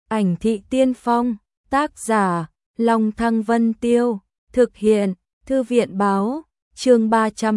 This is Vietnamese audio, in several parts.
Ảnh thị tiên phong, tác giả, Long Thăng Vân Tiêu, thực hiện, Thư viện báo, chương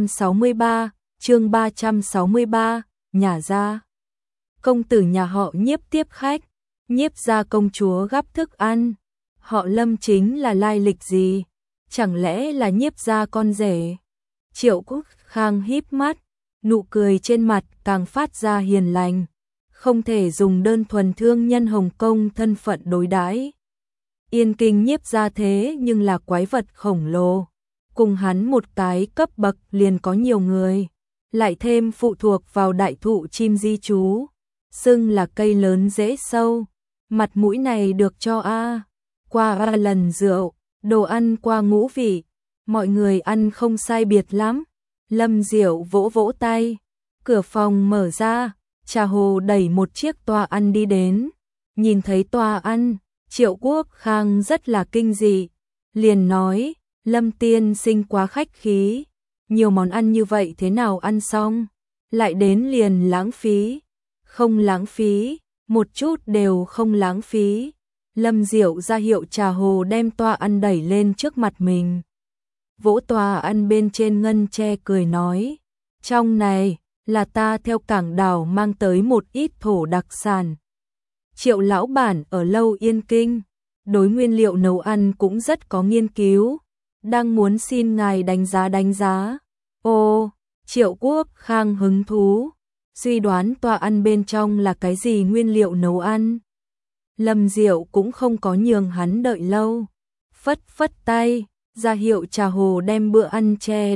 363, nhà gia. Công tử nhà họ Nhiếp tiếp khách, Nhiếp gia công chúa gắp thức ăn. Họ Lâm chính là lai lịch gì? Chẳng lẽ là Nhiếp gia con rể? Triệu Quốc Khang híp mắt, nụ cười trên mặt càng phát ra hiền lành. Không thể dùng đơn thuần thương nhân Hồng Kông thân phận đối đãi. Yên Kinh Nhiếp gia thế nhưng là quái vật khổng lồ. Cùng hắn một cái cấp bậc liền có nhiều người. Lại thêm phụ thuộc vào đại thụ chim di trú. Xưng là cây lớn rễ sâu. Mặt mũi này được cho qua 3 lần rượu, đồ ăn qua ngũ vị. Mọi người ăn không sai biệt lắm. Lâm Diệu vỗ vỗ tay. Cửa phòng mở ra. Trà Hồ đẩy một chiếc toa ăn đi đến. Nhìn thấy toa ăn, Triệu Quốc Khang rất là kinh dị. Liền nói, Lâm tiên sinh quá khách khí. Nhiều món ăn như vậy thế nào ăn xong? Lại đến liền lãng phí. Không lãng phí, một chút đều không lãng phí. Lâm Diệu ra hiệu Trà Hồ đem toa ăn đẩy lên trước mặt mình. Vỗ toa ăn bên trên ngân tre cười nói, trong này là ta theo cảng đảo mang tới một ít thổ đặc sản. Triệu lão bản ở lâu Yên Kinh, đối nguyên liệu nấu ăn cũng rất có nghiên cứu, đang muốn xin ngài đánh giá. Ô, Triệu Quốc Khang hứng thú, suy đoán toa ăn bên trong là cái gì nguyên liệu nấu ăn. Lâm Diệu cũng không có nhường hắn đợi lâu, phất tay, ra hiệu Trà Hồ đem bữa ăn che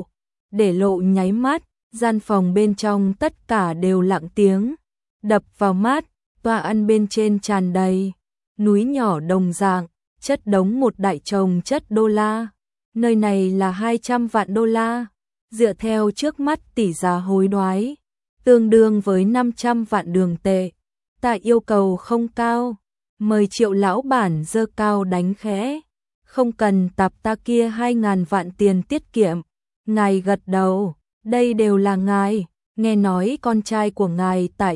để lộ nháy mắt. Gian phòng bên trong tất cả đều lặng tiếng, đập vào mắt, toa ăn bên trên tràn đầy, núi nhỏ đồng dạng, chất đống một đại chồng chất đô la. Nơi này là 200 vạn đô la, dựa theo trước mắt tỷ giá hối đoái, tương đương với 500 vạn đường tệ. Ta yêu cầu không cao, mời Triệu lão bản giơ cao đánh khẽ, không cần tạp ta kia 2.000 vạn tiền tiết kiệm. Ngài gật đầu. Đây đều là ngài, nghe nói con trai của ngài tại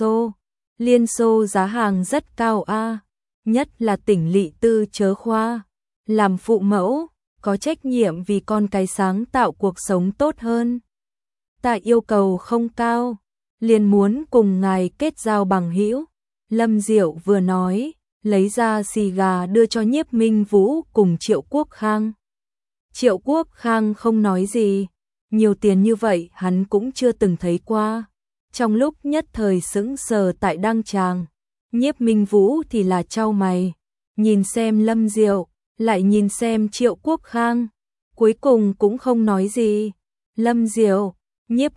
Liên Xô giá hàng rất cao nhất là tỉnh Lỵ Tư Chớ Khoa, làm phụ mẫu, có trách nhiệm vì con cái sáng tạo cuộc sống tốt hơn. Ta yêu cầu không cao, liền muốn cùng ngài kết giao bằng hữu. Lâm Diệu vừa nói, lấy ra xì gà đưa cho Nhiếp Minh Vũ cùng Triệu Quốc Khang. Triệu Quốc Khang không nói gì. Nhiều tiền như vậy hắn cũng chưa từng thấy qua. Trong lúc nhất thời sững sờ tại đăng tràng, Nhiếp Minh Vũ thì là chau mày, nhìn xem Lâm Diệu, lại nhìn xem Triệu Quốc Khang, cuối cùng cũng không nói gì. Lâm Diệu, Nhiếp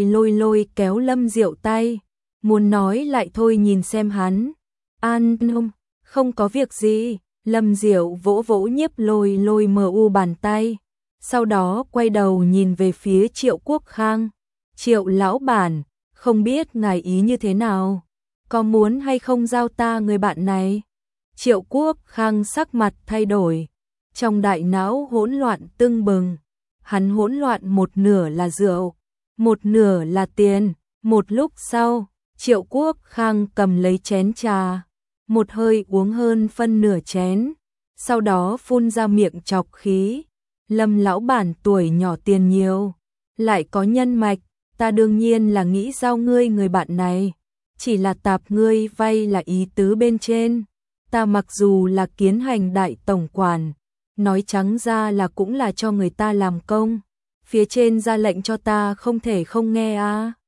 lôi kéo Lâm Diệu tay, muốn nói lại thôi nhìn xem hắn. An không có việc gì. Lâm Diệu vỗ vỗ Nhiếp lôi mu bàn tay. Sau đó quay đầu nhìn về phía Triệu Quốc Khang. Triệu lão bản, không biết ngài ý như thế nào? Có muốn hay không giao ta người bạn này? Triệu Quốc Khang sắc mặt thay đổi. Trong đại não hỗn loạn tưng bừng. Hắn hỗn loạn một nửa là rượu, một nửa là tiền. Một lúc sau, Triệu Quốc Khang cầm lấy chén trà. Một hơi uống hơn phân nửa chén. Sau đó phun ra miệng chọc khí. Lâm lão bản tuổi nhỏ tiền nhiều, lại có nhân mạch, ta đương nhiên là nghĩ giao ngươi người bạn này, chỉ là tạp ngươi vay là ý tứ bên trên. Ta mặc dù là Kiến Hành đại tổng quản, nói trắng ra là cũng là cho người ta làm công, phía trên ra lệnh cho ta không thể không nghe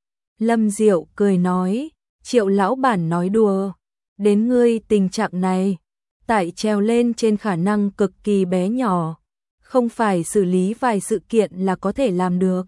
Lâm Diệu cười nói, Triệu lão bản nói đùa, đến ngươi tình trạng này, tại treo lên trên khả năng cực kỳ bé nhỏ. Không phải xử lý vài sự kiện là có thể làm được.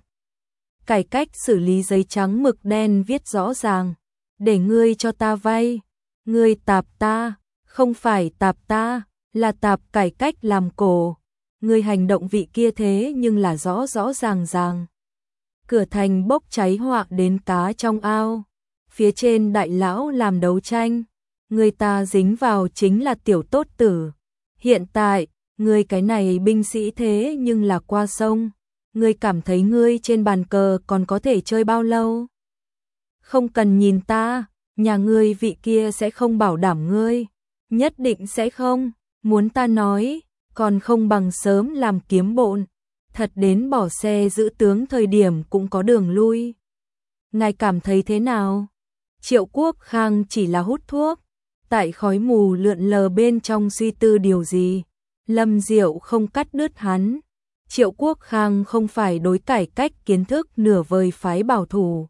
Cải cách xử lý giấy trắng mực đen viết rõ ràng. Để ngươi cho ta vay. Ngươi tạp ta. Không phải tạp ta. Là tạp cải cách làm cổ. Ngươi hành động vị kia thế nhưng là rõ ràng. Cửa thành bốc cháy họa đến cá trong ao. Phía trên đại lão làm đấu tranh. Người ta dính vào chính là tiểu tốt tử. Hiện tại ngươi cái này binh sĩ thế nhưng là qua sông, ngươi cảm thấy ngươi trên bàn cờ còn có thể chơi bao lâu? Không cần nhìn ta, nhà ngươi vị kia sẽ không bảo đảm ngươi. nhất định sẽ không, muốn ta nói, còn không bằng sớm làm kiếm bộn, thật đến bỏ xe giữ tướng thời điểm cũng có đường lui. Ngài cảm thấy thế nào? Triệu Quốc Khang chỉ là hút thuốc, tại khói mù lượn lờ bên trong suy tư điều gì. Lâm Diệu không cắt đứt hắn. Triệu Quốc Khang không phải đối cải cách kiến thức nửa vời phái bảo thủ.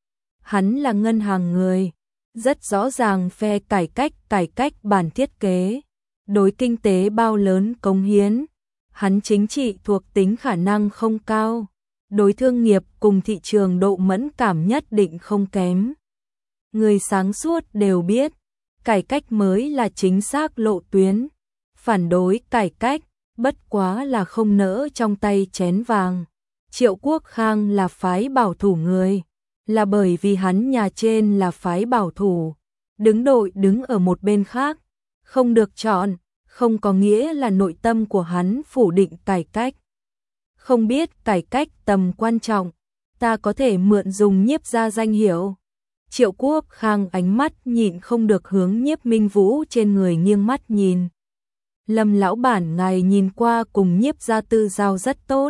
Hắn là ngân hàng người, rất rõ ràng phe cải cách bản thiết kế, đối kinh tế bao lớn cống hiến. Hắn chính trị thuộc tính khả năng không cao, đối thương nghiệp cùng thị trường độ mẫn cảm nhất định không kém. Người sáng suốt đều biết, cải cách mới là chính xác lộ tuyến, phản đối cải cách, bất quá là không nỡ trong tay chén vàng. Triệu Quốc Khang là phái bảo thủ người, là bởi vì hắn nhà trên là phái bảo thủ, đứng đội đứng ở một bên khác, không được chọn, không có nghĩa là nội tâm của hắn phủ định cải cách. Không biết cải cách tầm quan trọng, ta có thể mượn dùng Nhiếp gia danh hiệu. Triệu Quốc Khang ánh mắt nhịn không được hướng Nhiếp Minh Vũ trên người nghiêng mắt nhìn. Lâm lão bản ngài nhìn qua cùng Nhiếp gia tư giao rất tốt.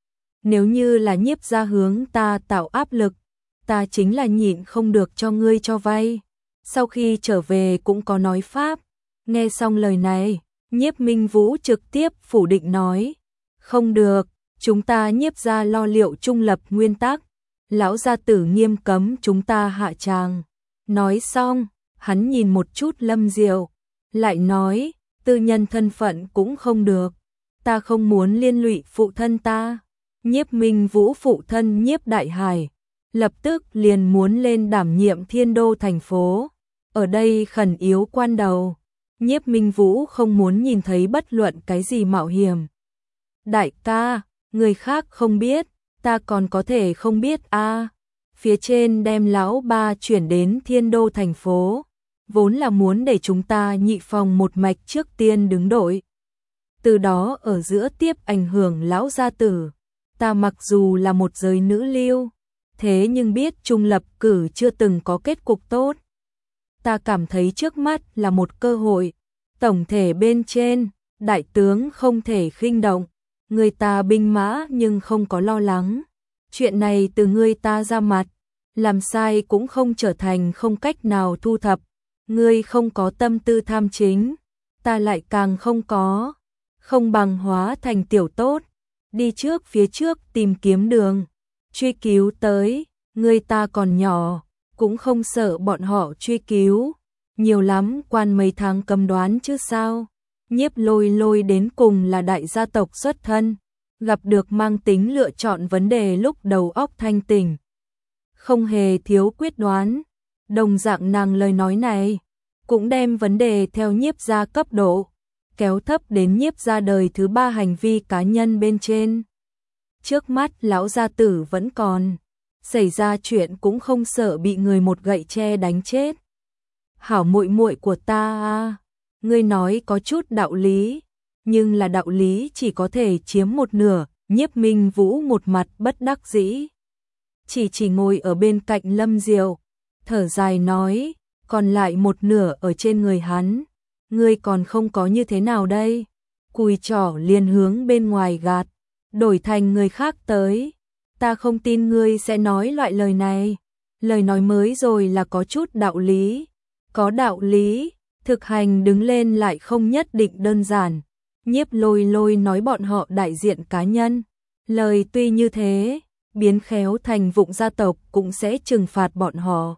Nếu như là Nhiếp gia hướng ta tạo áp lực, ta chính là nhịn không được cho ngươi cho vay. Sau khi trở về cũng có nói pháp. Nghe xong lời này, Nhiếp Minh Vũ trực tiếp phủ định nói. Không được, chúng ta Nhiếp gia lo liệu trung lập nguyên tắc. Lão gia tử nghiêm cấm chúng ta hạ tràng. Nói xong, hắn nhìn một chút Lâm Diệu, lại nói, tư nhân thân phận cũng không được. Ta không muốn liên lụy phụ thân ta. Nhiếp Minh Vũ phụ thân Nhiếp Đại Hải, lập tức liền muốn lên đảm nhiệm Thiên Đô thành phố. Ở đây khẩn yếu quan đầu, Nhiếp Minh Vũ không muốn nhìn thấy bất luận cái gì mạo hiểm. Đại ca, người khác không biết, ta còn có thể không biết a. Phía trên đem lão ba chuyển đến Thiên Đô thành phố, vốn là muốn để chúng ta nhị phòng một mạch trước tiên đứng đội. Từ đó ở giữa tiếp ảnh hưởng lão gia tử. Ta mặc dù là một giới nữ lưu, thế nhưng biết trung lập cử chưa từng có kết cục tốt. Ta cảm thấy trước mắt là một cơ hội. Tổng thể bên trên, đại tướng không thể khinh động. Người ta binh mã nhưng không có lo lắng. Chuyện này từ ngươi ta ra mặt, làm sai cũng không trở thành không cách nào thu thập. Ngươi không có tâm tư tham chính, ta lại càng không có. Không bằng hóa thành tiểu tốt, đi trước phía trước tìm kiếm đường, truy cứu tới, người ta còn nhỏ, cũng không sợ bọn họ truy cứu. Nhiều lắm quan mấy tháng cầm đoán chứ sao. Nhiếp Lôi Lôi đến cùng là đại gia tộc xuất thân, gặp được mang tính lựa chọn vấn đề lúc đầu óc thanh tỉnh, không hề thiếu quyết đoán. Đồng dạng nàng lời nói này cũng đem vấn đề theo Nhiếp gia cấp độ kéo thấp đến Nhiếp gia đời thứ ba hành vi cá nhân bên trên. Trước mắt lão gia tử vẫn còn, xảy ra chuyện cũng không sợ bị người một gậy tre đánh chết. Hảo muội muội của ta a, ngươi nói có chút đạo lý, nhưng là đạo lý chỉ có thể chiếm một nửa. Nhiếp Minh Vũ một mặt bất đắc dĩ, chỉ ngồi ở bên cạnh Lâm Diệu, thở dài nói, còn lại một nửa ở trên người hắn, ngươi còn không có như thế nào đây? Cùi trỏ liền hướng bên ngoài gạt, đổi thành người khác tới. Ta không tin ngươi sẽ nói loại lời này. Lời nói mới rồi là có chút đạo lý. Có đạo lý, thực hành đứng lên lại không nhất định đơn giản. Nhiếp Lôi Lôi nói bọn họ đại diện cá nhân. Lời tuy như thế, biến khéo thành vụng gia tộc cũng sẽ trừng phạt bọn họ.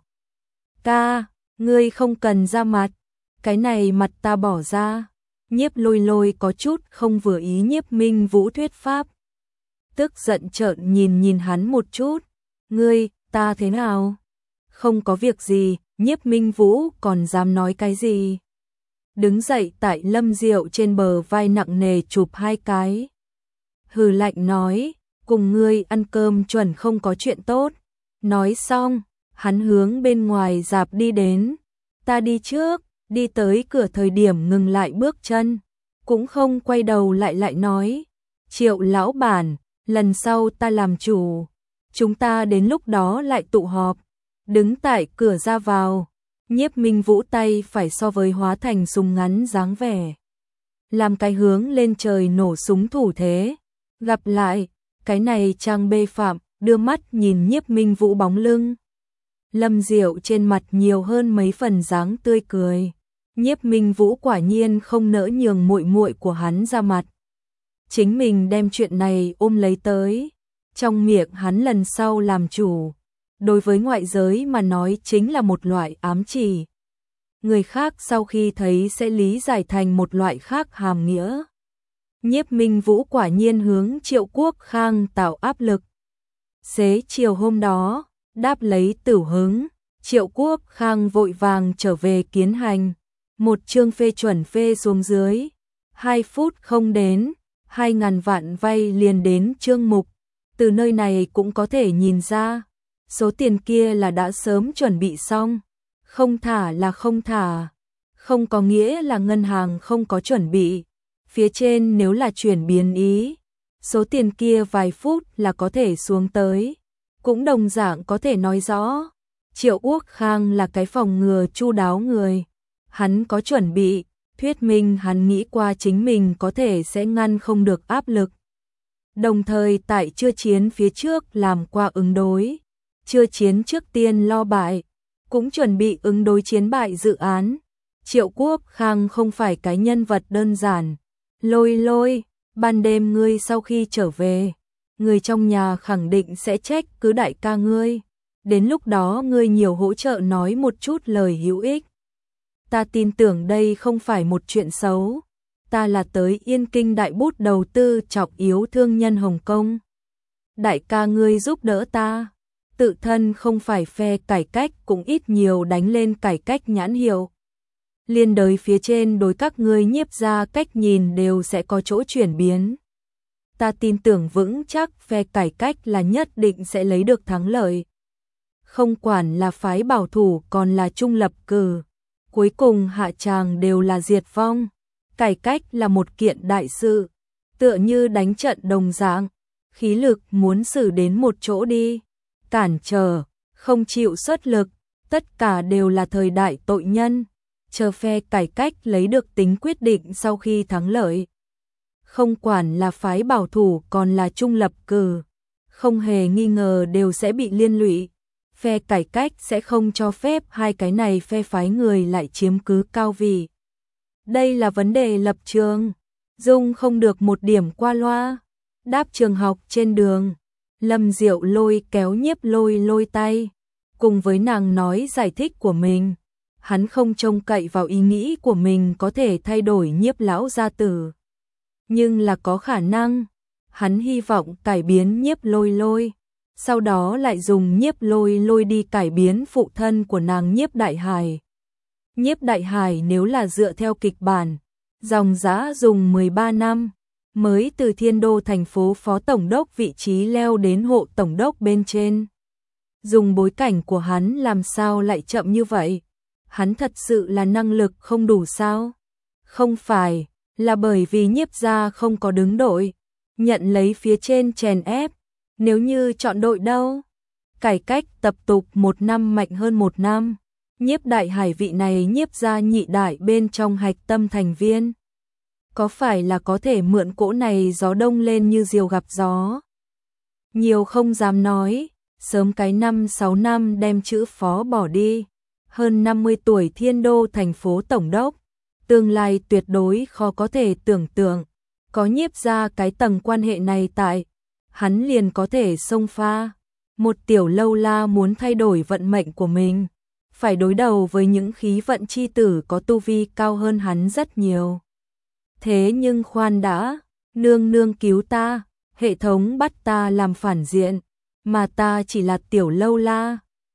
Ca, ngươi không cần ra mặt, cái này mặt ta bỏ ra. Nhiếp Lôi Lôi có chút không vừa ý Nhiếp Minh Vũ thuyết pháp. Tức giận trợn nhìn hắn một chút. Ngươi, ta thế nào? Không có việc gì, Nhiếp Minh Vũ còn dám nói cái gì? Đứng dậy tại Lâm Diệu trên bờ vai nặng nề chụp hai cái. Hừ lạnh nói, cùng ngươi ăn cơm chuẩn không có chuyện tốt. Nói xong, hắn hướng bên ngoài dạp đi đến. Ta đi trước, đi tới cửa thời điểm ngừng lại bước chân. Cũng không quay đầu lại nói. Triệu lão bản, lần sau ta làm chủ. Chúng ta đến lúc đó lại tụ họp. Đứng tại cửa ra vào. Nhiếp Minh Vũ tay phải so với hóa thành súng ngắn dáng vẻ. Làm cái hướng lên trời nổ súng thủ thế. Gặp lại, cái này Trang Bê Phạm đưa mắt nhìn Nhiếp Minh Vũ bóng lưng. Lâm Diệu trên mặt nhiều hơn mấy phần dáng tươi cười. Nhiếp Minh Vũ quả nhiên không nỡ nhường muội muội của hắn ra mặt. Chính mình đem chuyện này ôm lấy tới. Trong miệng hắn lần sau làm chủ. Đối với ngoại giới mà nói chính là một loại ám chỉ. Người khác sau khi thấy sẽ lý giải thành một loại khác hàm nghĩa. Nhiếp Minh Vũ quả nhiên hướng Triệu Quốc Khang tạo áp lực. Xế chiều hôm đó, đáp lấy Tửu Hứng, Triệu Quốc Khang vội vàng trở về Kiến Hành. Một chương phê chuẩn phê xuống dưới. 2 phút không đến, 2.000 vạn vay liền đến chương mục. Từ nơi này cũng có thể nhìn ra, số tiền kia là đã sớm chuẩn bị xong. Không thả là không thả, không có nghĩa là ngân hàng không có chuẩn bị. Phía trên nếu là chuyển biến ý, số tiền kia vài phút là có thể xuống tới. Cũng đồng dạng có thể nói rõ, Triệu Quốc Khang là cái phòng ngừa chu đáo người. Hắn có chuẩn bị, thuyết minh hắn nghĩ qua chính mình có thể sẽ ngăn không được áp lực. Đồng thời tại chưa chiến phía trước làm qua ứng đối. Chưa chiến trước tiên lo bại, cũng chuẩn bị ứng đối chiến bại dự án. Triệu Quốc Khang không phải cái nhân vật đơn giản. Lôi, ban đêm ngươi sau khi trở về, người trong nhà khẳng định sẽ trách cứ đại ca ngươi. Đến lúc đó ngươi nhiều hỗ trợ nói một chút lời hữu ích. Ta tin tưởng đây không phải một chuyện xấu. Ta là tới Yên Kinh đại bút đầu tư trọng yếu thương nhân Hồng Kông. Đại ca ngươi giúp đỡ ta. Tự thân không phải phe cải cách cũng ít nhiều đánh lên cải cách nhãn hiệu. Liên đới phía trên đối các ngươi Nhiếp gia cách nhìn đều sẽ có chỗ chuyển biến. Ta tin tưởng vững chắc phe cải cách là nhất định sẽ lấy được thắng lợi. Không quản là phái bảo thủ còn là trung lập cử. Cuối cùng hạ tràng đều là diệt vong. Cải cách là một kiện đại sự. Tựa như đánh trận đồng dạng. Khí lực muốn xử đến một chỗ đi. Cản trở, không chịu xuất lực. Tất cả đều là thời đại tội nhân. Chờ phe cải cách lấy được tính quyết định sau khi thắng lợi. Không quản là phái bảo thủ còn là trung lập cử. Không hề nghi ngờ đều sẽ bị liên lụy. Phe cải cách sẽ không cho phép hai cái này phe phái người lại chiếm cứ cao vị. Đây là vấn đề lập trường. Dung không được một điểm qua loa. Đáp trường học trên đường. Lâm Diệu lôi kéo Nhiếp lôi tay. Cùng với nàng nói giải thích của mình. Hắn không trông cậy vào ý nghĩ của mình có thể thay đổi Nhiếp lão gia tử. Nhưng là có khả năng. Hắn hy vọng cải biến Nhiếp lôi. Sau đó lại dùng Nhiếp lôi đi cải biến phụ thân của nàng Nhiếp Đại Hải. Nhiếp Đại Hải nếu là dựa theo kịch bản, dòng dã dùng 13 năm, mới từ Thiên Đô thành phố phó tổng đốc vị trí leo đến hộ tổng đốc bên trên. Dùng bối cảnh của hắn làm sao lại chậm như vậy? Hắn thật sự là năng lực không đủ sao? Không phải, là bởi vì Nhiếp gia không có đứng đội, nhận lấy phía trên chèn ép. Nếu như chọn đội đâu? Cải cách tập tục 1 năm mạnh hơn 1 năm. Nhiếp Đại Hải vị này Nhiếp gia nhị đại bên trong hạch tâm thành viên. Có phải là có thể mượn cỗ này gió đông lên như diều gặp gió? Nhiều không dám nói, sớm cái 5-6 năm đem chữ phó bỏ đi. Hơn 50 tuổi Thiên Đô thành phố tổng đốc. Tương lai tuyệt đối khó có thể tưởng tượng. Có Nhiếp gia cái tầng quan hệ này tại. Hắn liền có thể xông pha. Một tiểu lâu la muốn thay đổi vận mệnh của mình. Phải đối đầu với những khí vận chi tử có tu vi cao hơn hắn rất nhiều. Thế nhưng khoan đã, nương cứu ta, hệ thống bắt ta làm phản diện, mà ta chỉ là tiểu lâu la,